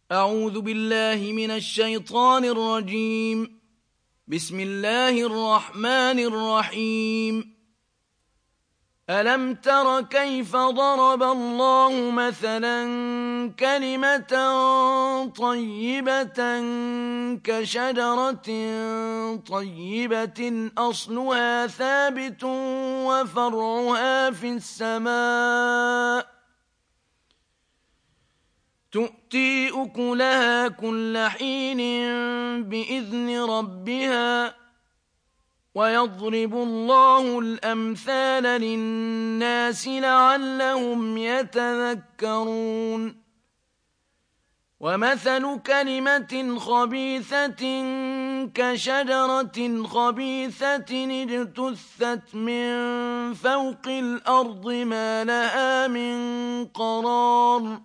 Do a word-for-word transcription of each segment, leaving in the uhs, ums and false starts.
أعوذ بالله من الشيطان الرجيم. بسم الله الرحمن الرحيم. ألم تر كيف ضرب الله مثلا كلمة طيبة كشجرة طيبة أصلها ثابت وفرعها في السماء تؤتي أكلها كل حين بإذن ربها ويضرب الله الأمثال للناس لعلهم يتذكرون. ومثل كلمة خبيثة كشجرة خبيثة اجتثت من فوق الأرض ما لها من قرار.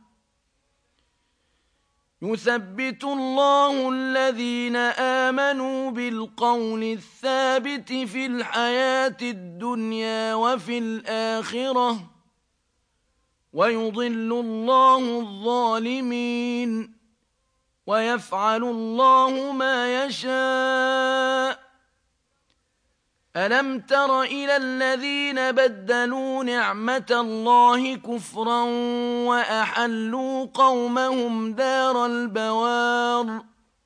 يثبت الله الذين آمنوا بالقول الثابت في الحياة الدنيا وفي الآخرة ويضل الله الظالمين ويفعل الله ما يشاء. ألم تر إلى الذين بدلوا نعمة الله كفرا وأحلوا قومهم دار البوار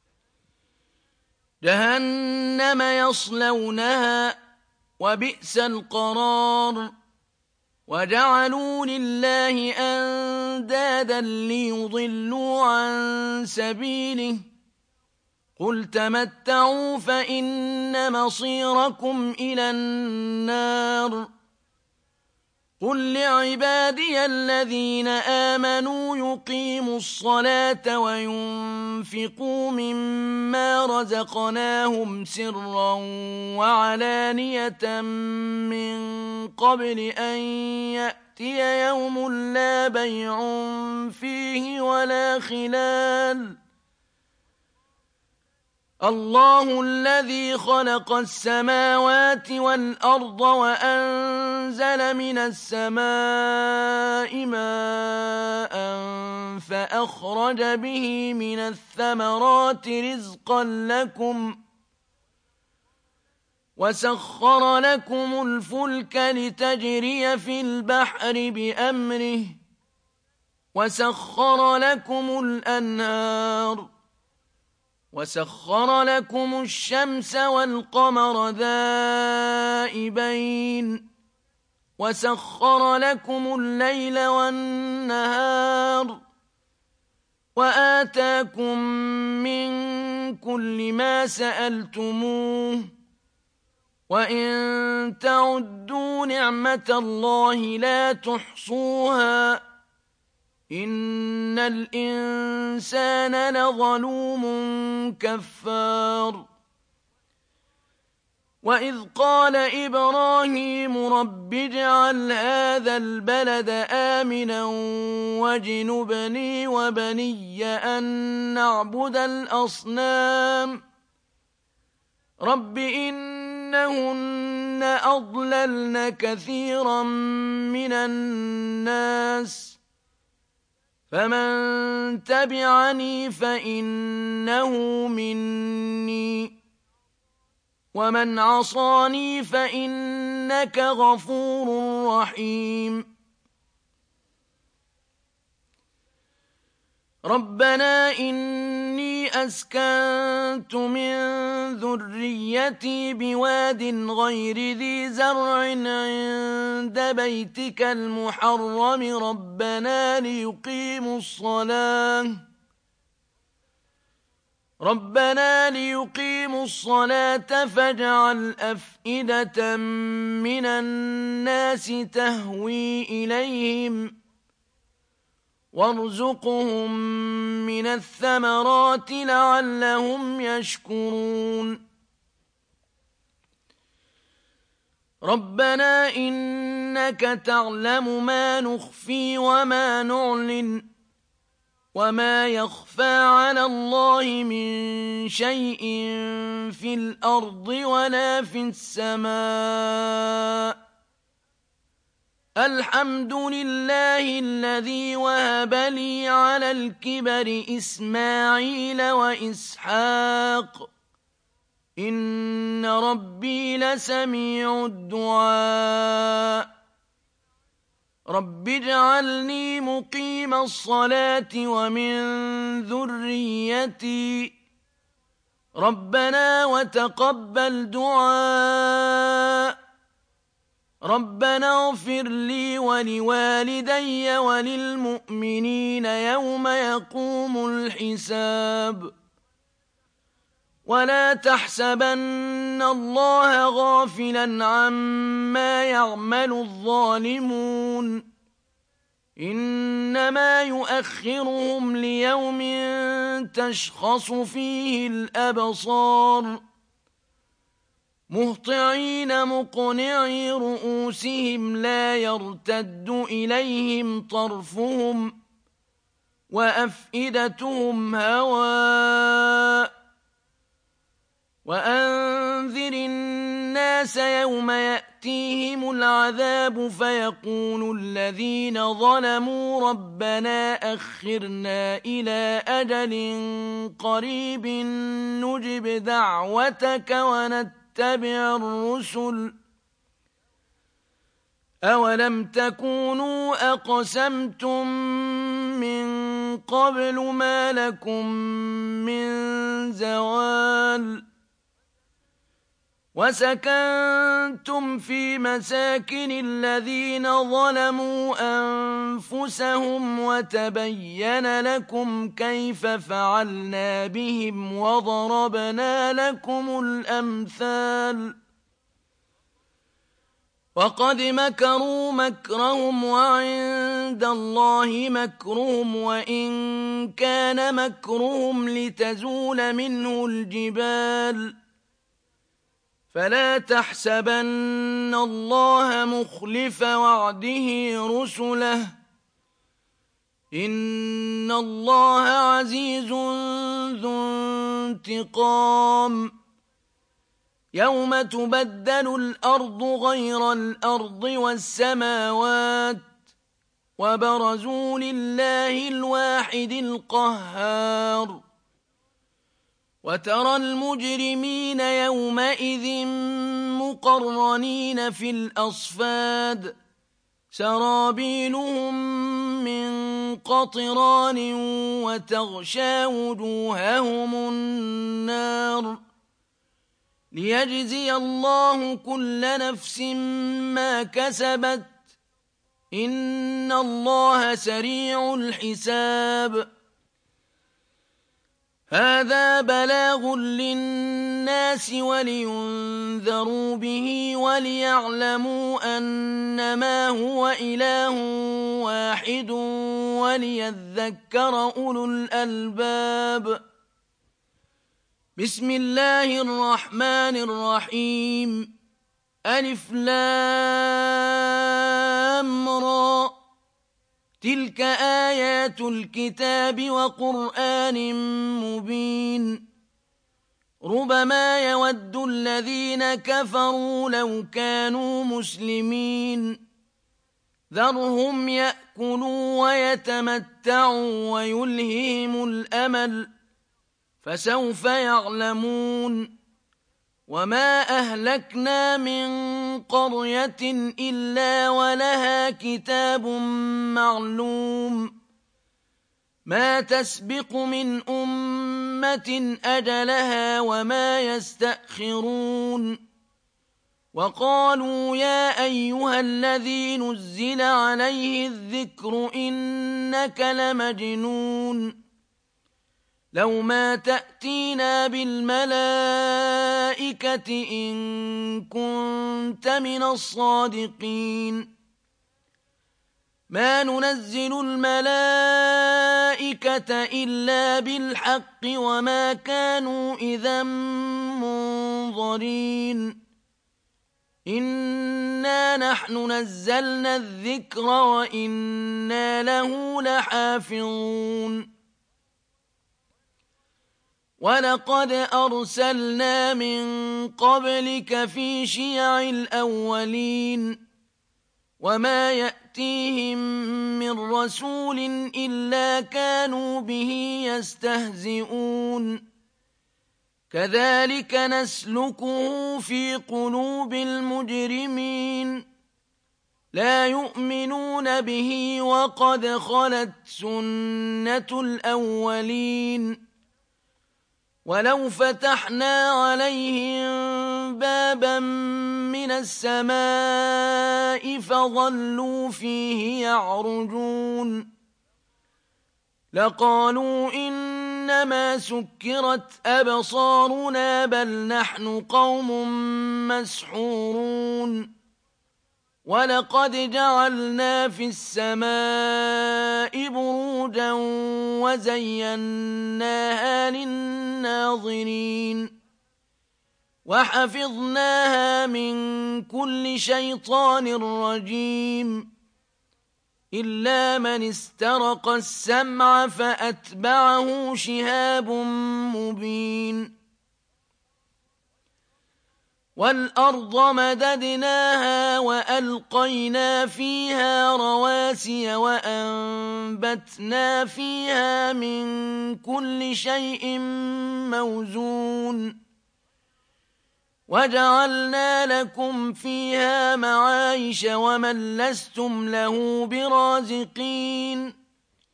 جهنم يصلونها وبئس القرار. وجعلوا لله أندادا ليضلوا عن سبيله قل تمتعوا فإن مصيركم إلى النار. قل لعبادي الذين آمنوا يقيموا الصلاة وينفقوا مما رزقناهم سرا وعلانية من قبل أن يأتي يوم لا بيع فيه ولا خلال. الله الذي خلق السماوات والأرض وأنزل من السماء ماء فأخرج به من الثمرات رزقا لكم وسخر لكم الفلك لتجري في البحر بأمره وسخر لكم الأنهار وسخر لكم الشمس والقمر دائبين وسخر لكم الليل والنهار وآتاكم من كل ما سألتموه وإن تعدوا نعمة الله لا تحصوها إن الإنسان لظلوم كفار. وإذ قال إبراهيم رب اجعل هذا البلد آمنا واجنبني وبني أن نعبد الأصنام رب إنهن أضللن كثيرا من الناس فمن تبعني فإنه مني ومن عصاني فإنك غفور رحيم. ربنا إني أسكنت من ذريتي بواد غير ذي زرع عند بيتك المحرم ربنا ليقيموا الصلاة ربنا ليقيموا الصلاة فاجعل أفئدة من الناس تهوي إليهم وارزقهم من الثمرات لعلهم يشكرون. ربنا إنك تعلم ما نخفي وما نعلن وما يخفى على الله من شيء في الأرض ولا في السماء الحمد لله الذي وهب لي على الكبر إسماعيل وإسحاق إن ربي لسميع الدعاء رب اجعلني مقيم الصلاة ومن ذريتي ربنا وتقبل دعاء ربنا اغفر لي ولوالدي وللمؤمنين يوم يقوم الحساب ولا تحسبن الله غافلا عما يعمل الظالمون إنما يؤخرهم ليوم تشخص فيه الأبصار مهطعين مقنعي رؤوسهم لا يرتد إليهم طرفهم وأفئدتهم هواء وأنذر الناس يوم يأتيهم العذاب فيقول الذين ظلموا ربنا أخرنا إلى أجل قريب نجب دعوتك ونتبع الرسل أولم تكونوا أقسمتم من قبل ما لكم من زوال وسكنتم في مساكن الذين ظلموا أنفسهم وتبين لكم كيف فعلنا بهم وضربنا لكم الأمثال وقد مكروا مكرهم وعند الله مكرهم وإن كان مكرهم لتزول منه الجبال فلا تحسبن الله مخلف وعده رسله إن الله عزيز ذو انتقام يوم تبدل الأرض غير الأرض والسماوات وبرزوا لله الواحد القهار وترى المجرمين يومئذ مقرنين في الأصفاد سرابيلهم من قطران وتغشى وجوههم النار ليجزي الله كل نفس ما كسبت إن الله سريع الحساب هذا بلاغ للناس ولينذروا به وليعلموا أنما هو إله واحد وليذكر أولو الألباب بسم الله الرحمن الرحيم ألف لام را تلك آيات الكتاب وقرآن مبين ربما يود الذين كفروا لو كانوا مسلمين ذرهم يأكلوا ويتمتعوا ويلههم الأمل فسوف يعلمون وما أهلكنا من قرية إلا ولها كتاب معلوم ما تسبق من أمة أجلها وما يستأخرون وقالوا يا أيها الذي نزل عليه الذكر إنك لمجنون لو ما تأتينا بالملائكة إن كنت من الصادقين ما ننزل الملائكة إلا بالحق وما كانوا إذا منظرين إنا نحن نزلنا الذكر وإنا له لحافظون ولقد أرسلنا من قبلك في شيع الأولين وما يأتيهم من رسول إلا كانوا به يستهزئون كذلك نسلكه في قلوب المجرمين لا يؤمنون به وقد خلت سنة الأولين ولو فتحنا عليهم بابا من السماء فظلوا فيه يعرجون لقالوا إنما سكرت أبصارنا بل نحن قوم مسحورون ولقد جعلنا في السماء بروجا وزيناها للناظرين وحفظناها من كل شيطان رجيم إلا من استرق السمع فأتبعه شهاب مبين والأرض مددناها وألقينا فيها رواسي وأنبتنا فيها من كل شيء موزون وجعلنا لكم فيها معايش ومن لستم له برازقين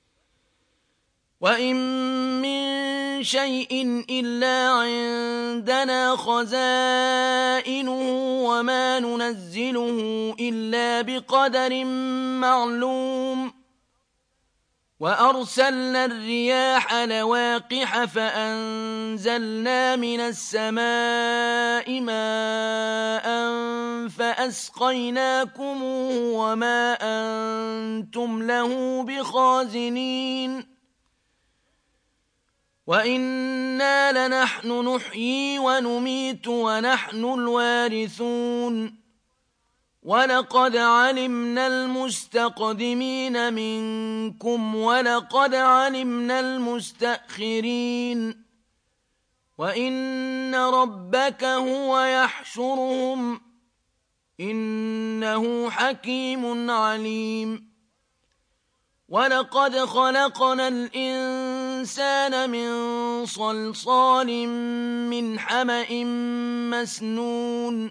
وإن من شيء إلا عندنا خزائنه وما ننزله إلا بقدر معلوم وأرسلنا الرياح لواقح فأنزلنا من السماء ماء فأسقيناكموه وما أنتم له بخازنين وإنا لنحن نحيي ونميت ونحن الوارثون ولقد علمنا المستقدمين منكم ولقد علمنا المستأخرين وإن ربك هو يحشرهم إنه حكيم عليم ولقد خلقنا الإنسان من صلصال من حمأ مسنون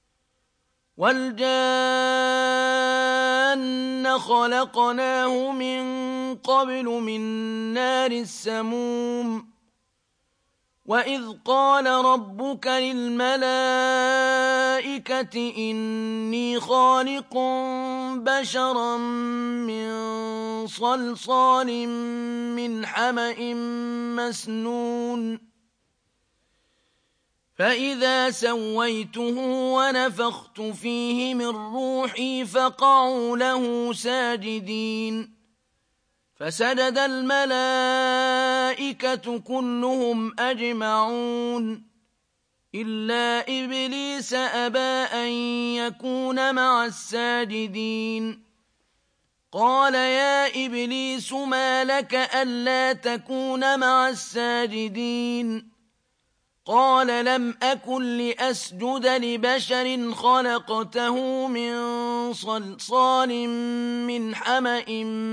والجان خلقناه من قبل من نار السموم وإذ قال ربك للملائكة إني خالق بشرا من صلصال من حمأ مسنون فإذا سويته ونفخت فيه من روحي فقعوا له ساجدين فسجد الملائكة كلهم أجمعون إلا إبليس أبى أن يكون مع الساجدين قال يا إبليس ما لك ألا تكون مع الساجدين قال لم أكن لأسجد لبشر خلقته من صلصال من حمأ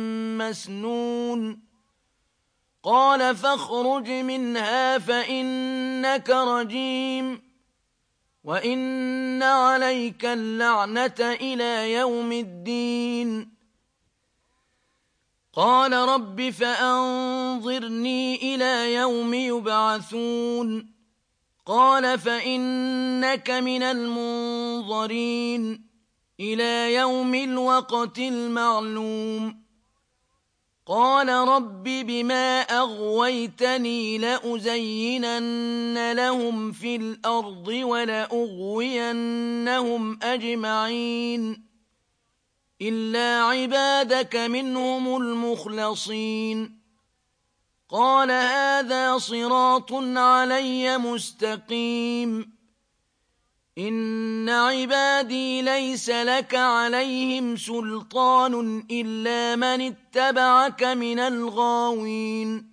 مسنون قال فاخرج منها فإنك رجيم وإن عليك اللعنة إلى يوم الدين قال رب فأنظرني إلى يوم يبعثون قال فإنك من المنظرين إلى يوم الوقت المعلوم قال رب بما أغويتني لأزينن لهم في الأرض ولأغوينهم أجمعين إلا عبادك منهم المخلصين قال هذا صراط علي مستقيم إن عبادي ليس لك عليهم سلطان إلا من اتبعك من الغاوين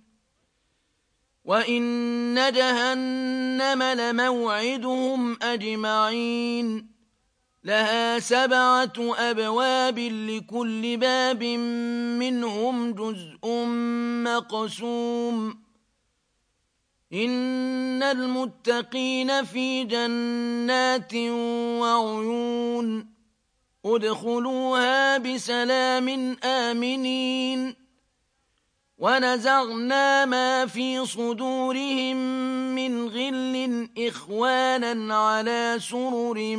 وإن جهنم لموعدهم أجمعين لها سبعة أبواب لكل باب منهم جزء مقسوم إن المتقين في جنات وعيون ادخلوها بسلام آمنين ونزعنا ما في صدورهم من غل إخوانا على سرر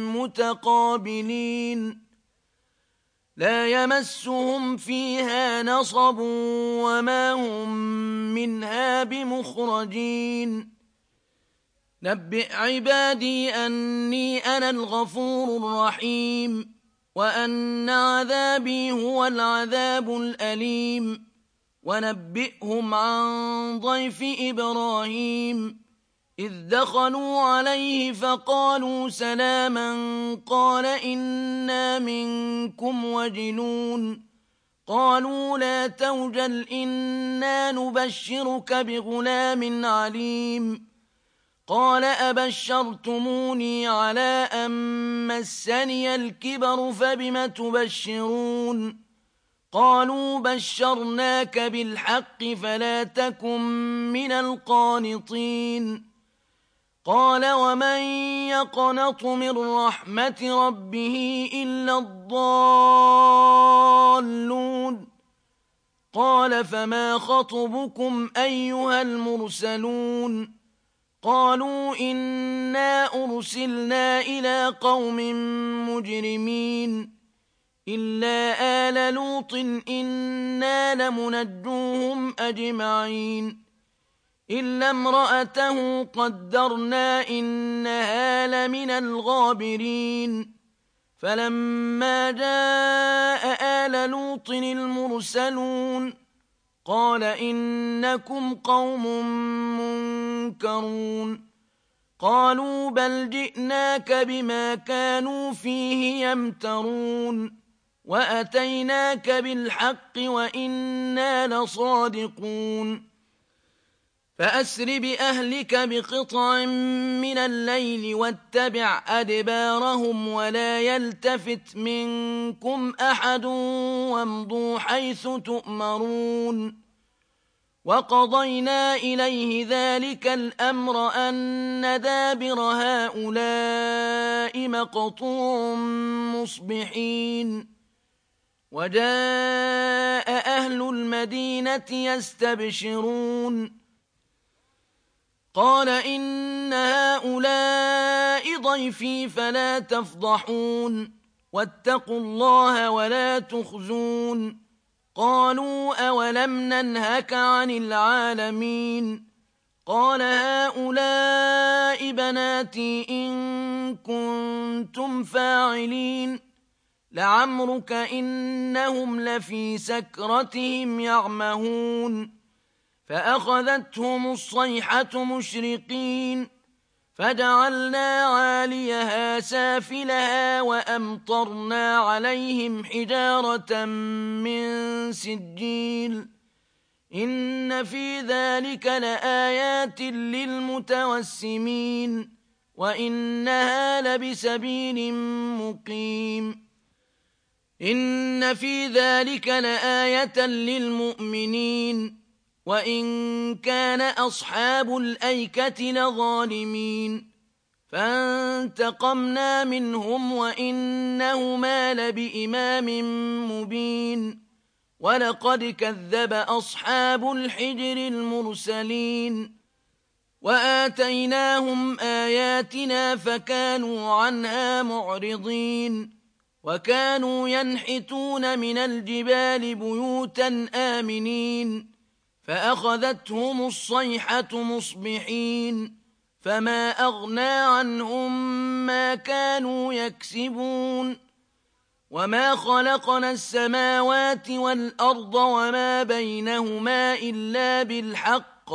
متقابلين لا يمسهم فيها نصب وما هم منها بمخرجين نبئ عبادي أني أنا الغفور الرحيم وأن عذابي هو العذاب الأليم ونبئهم عن ضيف إبراهيم إذ دخلوا عليه فقالوا سلاما قال إنا منكم وجلون قالوا لا توجل إنا نبشرك بغلام عليم قال أبشرتموني على أن مسني الكبر فبم تبشرون قالوا بشرناك بالحق فلا تكن من القانطين قال ومن يقنط من رحمة ربه إلا الضالون قال فما خطبكم أيها المرسلون قالوا إنا أرسلنا إلى قوم مجرمين إلا آل لوط إنا لمنجوهم أجمعين إلا امرأته قدرنا إنها لمن الغابرين فلما جاء آل لوط المرسلون قال إنكم قوم منكرون قالوا بل جئناك بما كانوا فيه يمترون وأتيناك بالحق وإنا لصادقون فأسر بأهلك بقطع من الليل واتبع أدبارهم ولا يلتفت منكم أحد وامضوا حيث تؤمرون وقضينا إليه ذلك الأمر أن دابر هؤلاء مقطوع مصبحين وجاء أهل المدينة يستبشرون قال إن هؤلاء ضيفي فلا تفضحون واتقوا الله ولا تخزون قالوا أولم ننهك عن العالمين قال هؤلاء بناتي إن كنتم فاعلين لعمرك إنهم لفي سكرتهم يعمهون فأخذتهم الصيحة مشرقين فجعلنا عاليها سافلها وأمطرنا عليهم حجارة من سجيل إن في ذلك لآيات للمتوسمين وإنها لبسبيل مقيم إن في ذلك لآية للمؤمنين وإن كان أصحاب الأيكة لظالمين فانتقمنا منهم وإنهما لبإمام مبين ولقد كذب أصحاب الحجر المرسلين وآتيناهم آياتنا فكانوا عنها معرضين وكانوا ينحتون من الجبال بيوتا آمنين فأخذتهم الصيحة مصبحين فما أغنى عنهم ما كانوا يكسبون وما خلقنا السماوات والأرض وما بينهما إلا بالحق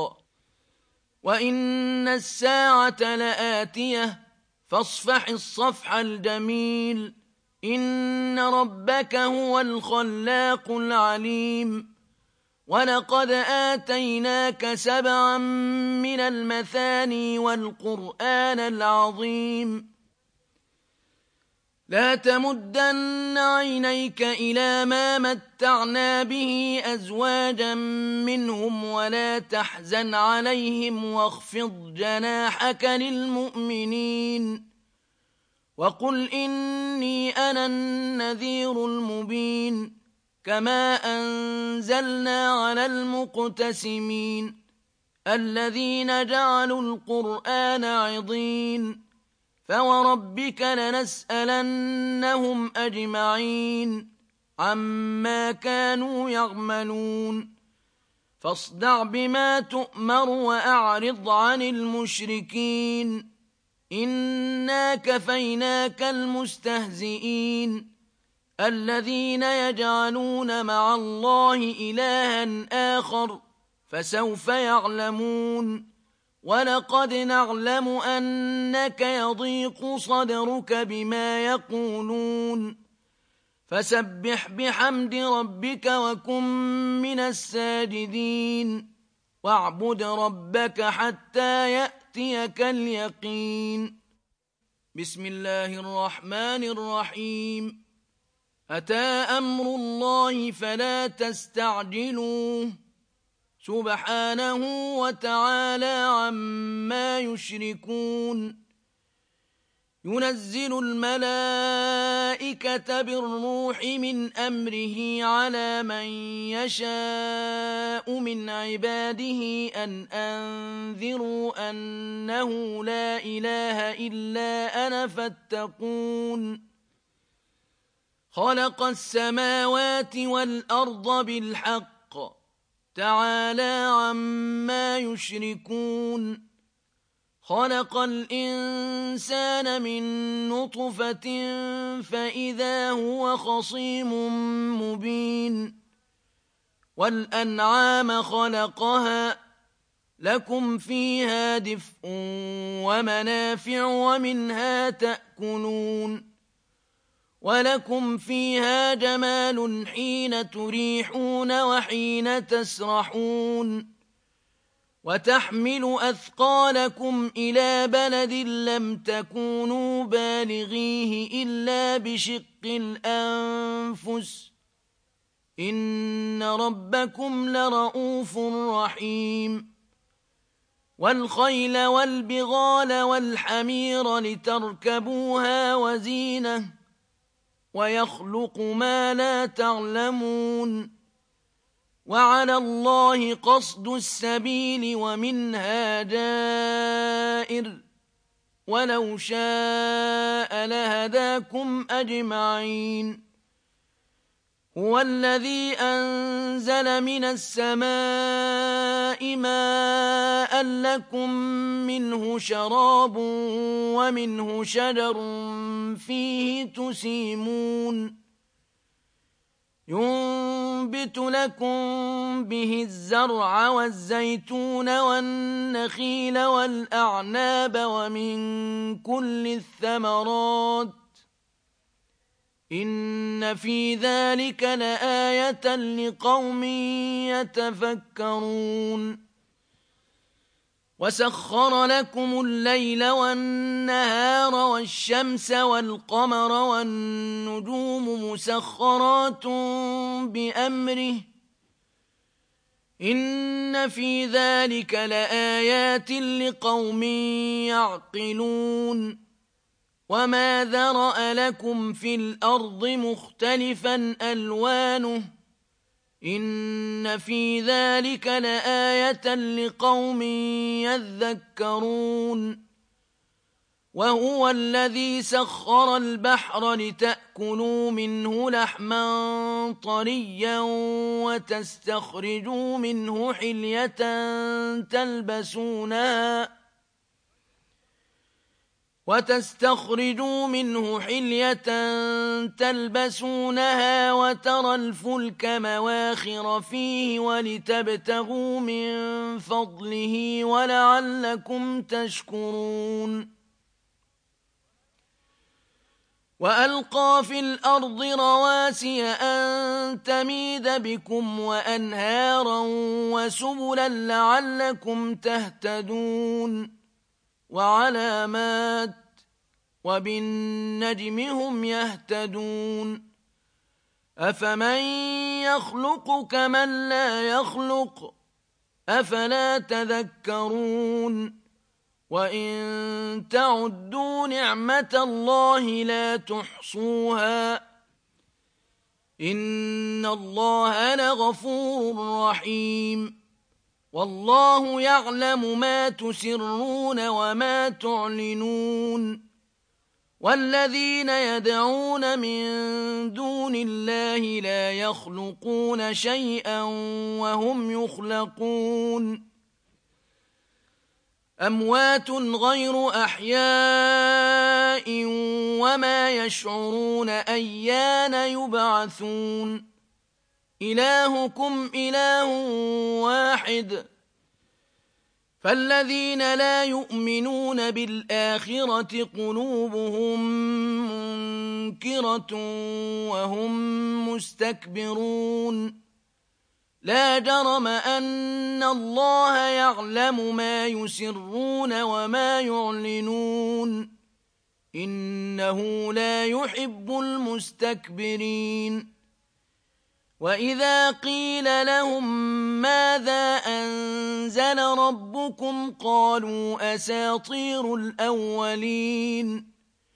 وإن الساعة لآتية فاصفح الصفح الجميل إن ربك هو الخلاق العليم ولقد آتيناك سبعا من المثاني والقرآن العظيم لا تمدن عينيك إلى ما متعنا به أزواجا منهم ولا تحزن عليهم واخفض جناحك للمؤمنين وقل إني أنا النذير المبين كما أنزلنا على المقتسمين الذين جعلوا القرآن عضين فوربك لنسألنهم أجمعين عما كانوا يعملون فاصدع بما تؤمر وأعرض عن المشركين إنا كفيناك المستهزئين الذين يجعلون مع الله إلها آخر فسوف يعلمون ولقد نعلم أنك يضيق صدرك بما يقولون فسبح بحمد ربك وكن من الساجدين واعبد ربك حتى يأتيك اليقين بسم الله الرحمن الرحيم أتى أمر الله فلا تستعجلوه سبحانه وتعالى عما يشركون ينزل الملائكة بالروح من أمره على من يشاء من عباده أن أنذروا أنه لا إله إلا أنا فاتقون خلق السماوات والأرض بالحق تعالى عما يشركون خلق الإنسان من نطفة فإذا هو خصيم مبين والأنعام خلقها لكم فيها دفء ومنافع ومنها تأكلون ولكم فيها جمال حين تريحون وحين تسرحون وتحمل أثقالكم إلى بلد لم تكونوا بالغيه إلا بشق الأنفس إن ربكم لرؤوف رحيم والخيل والبغال والحمير لتركبوها وزينة ويخلق ما لا تعلمون وعلى الله قصد السبيل ومنها جائر ولو شاء لهداكم أجمعين هو الذي أنزل من السماء ماء لكم منه شراب ومنه شجر فيه تسيمون ينبت لكم به الزرع والزيتون والنخيل والأعناب ومن كل الثمرات إن في ذلك لآية لقوم يتفكرون وسخر لكم الليل والنهار والشمس والقمر والنجوم مسخرات بأمره إن في ذلك لآيات لقوم يعقلون وما ذرأ لكم في الأرض مختلفا ألوانه إن في ذلك لآية لقوم يذكرون وهو الذي سخر البحر لتأكلوا منه لحما طريا وتستخرجوا منه حلية تلبسونها وتستخرجوا منه حلية تلبسونها وترى الفلك مواخر فيه ولتبتغوا من فضله ولعلكم تشكرون وألقى في الأرض رواسي أن تميد بكم وأنهارا وسبلا لعلكم تهتدون وعلامات وبالنجم هم يهتدون أفمن يخلق كمن لا يخلق أفلا تذكرون وإن تعدوا نعمة الله لا تحصوها إن الله لغفور رحيم والله يعلم ما تسرون وما تعلنون والذين يدعون من دون الله لا يخلقون شيئا وهم يخلقون أموات غير أحياء وما يشعرون أيان يبعثون إلهكم إله واحد فالذين لا يؤمنون بالآخرة قلوبهم منكرة وهم مستكبرون لا جرم أن الله يعلم ما يسرون وما يعلنون إنه لا يحب المستكبرين وإذا قيل لهم ماذا أنزل ربكم قالوا أساطير الأولين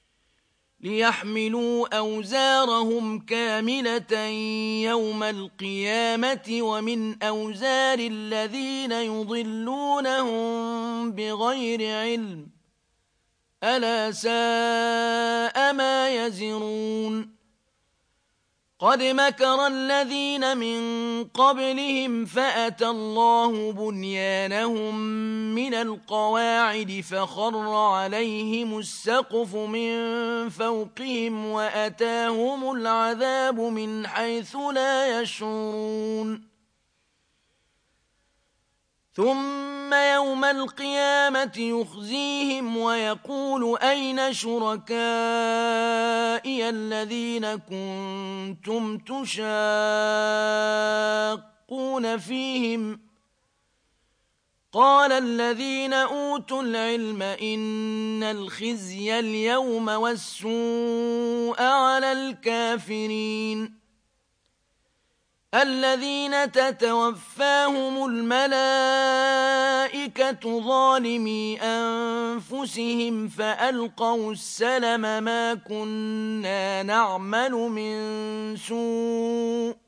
ليحملوا أوزارهم كاملة يوم القيامة ومن أوزار الذين يضلونهم بغير علم ألا ساء ما يزرون قد مكر الذين من قبلهم فأتى الله بنيانهم من القواعد فخر عليهم السقف من فوقهم وأتاهم العذاب من حيث لا يشعرون ثم يوم القيامة يخزيهم ويقول أين شركائي الذين كنتم تشاقون فيهم قال الذين أوتوا العلم إن الخزي اليوم والسوء على الكافرين الذين تتوفاهم الملائكة ظالمي أنفسهم فألقوا السلم ما كنا نعمل من سوء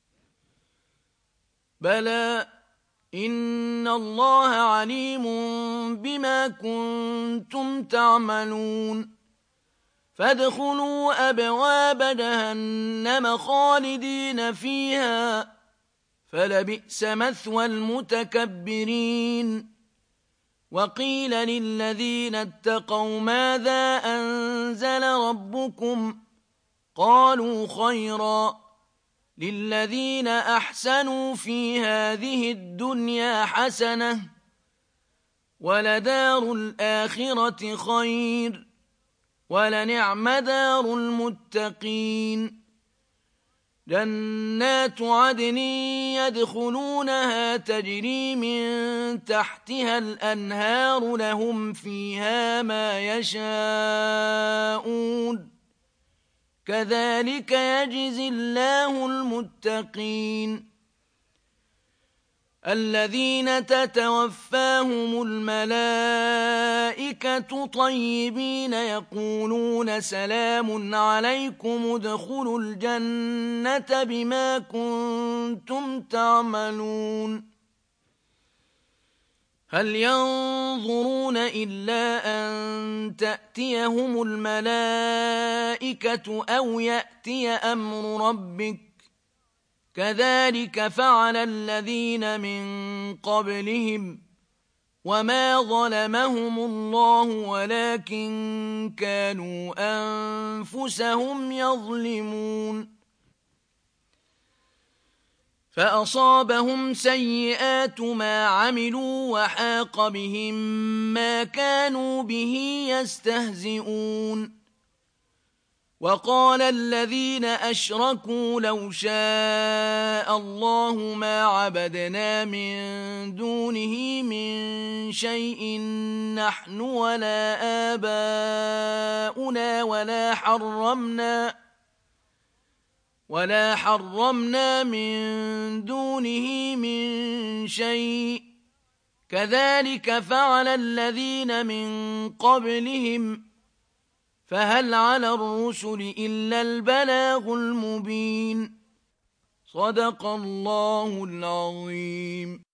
بلى إن الله عليم بما كنتم تعملون فادخلوا أبواب جهنم خالدين فيها فلبئس مثوى المتكبرين وقيل للذين اتقوا ماذا أنزل ربكم قالوا خيرا للذين أحسنوا في هذه الدنيا حسنة ولدار الآخرة خير ولنعم دار المتقين جنات عدن يدخلونها تجري من تحتها الأنهار لهم فيها ما يشاءون كذلك يجزي الله المتقين الذين تتوفاهم الملائكة طيبين يقولون سلام عليكم ادخلوا الجنة بما كنتم تعملون هل ينظرون إلا أن تأتيهم الملائكة أو يأتي أمر ربك كذلك فعل الذين من قبلهم وما ظلمهم الله ولكن كانوا أنفسهم يظلمون فأصابهم سيئات ما عملوا وحاق بهم ما كانوا به يستهزئون وقال الذين أشركوا لو شاء الله ما عبدنا من دونه من شيء نحن ولا آباؤنا ولا حرمنا ولا حرمنا من دونه من شيء كذلك فعل الذين من قبلهم فهل على الرسل إلا البلاغ المبين صدق الله العظيم.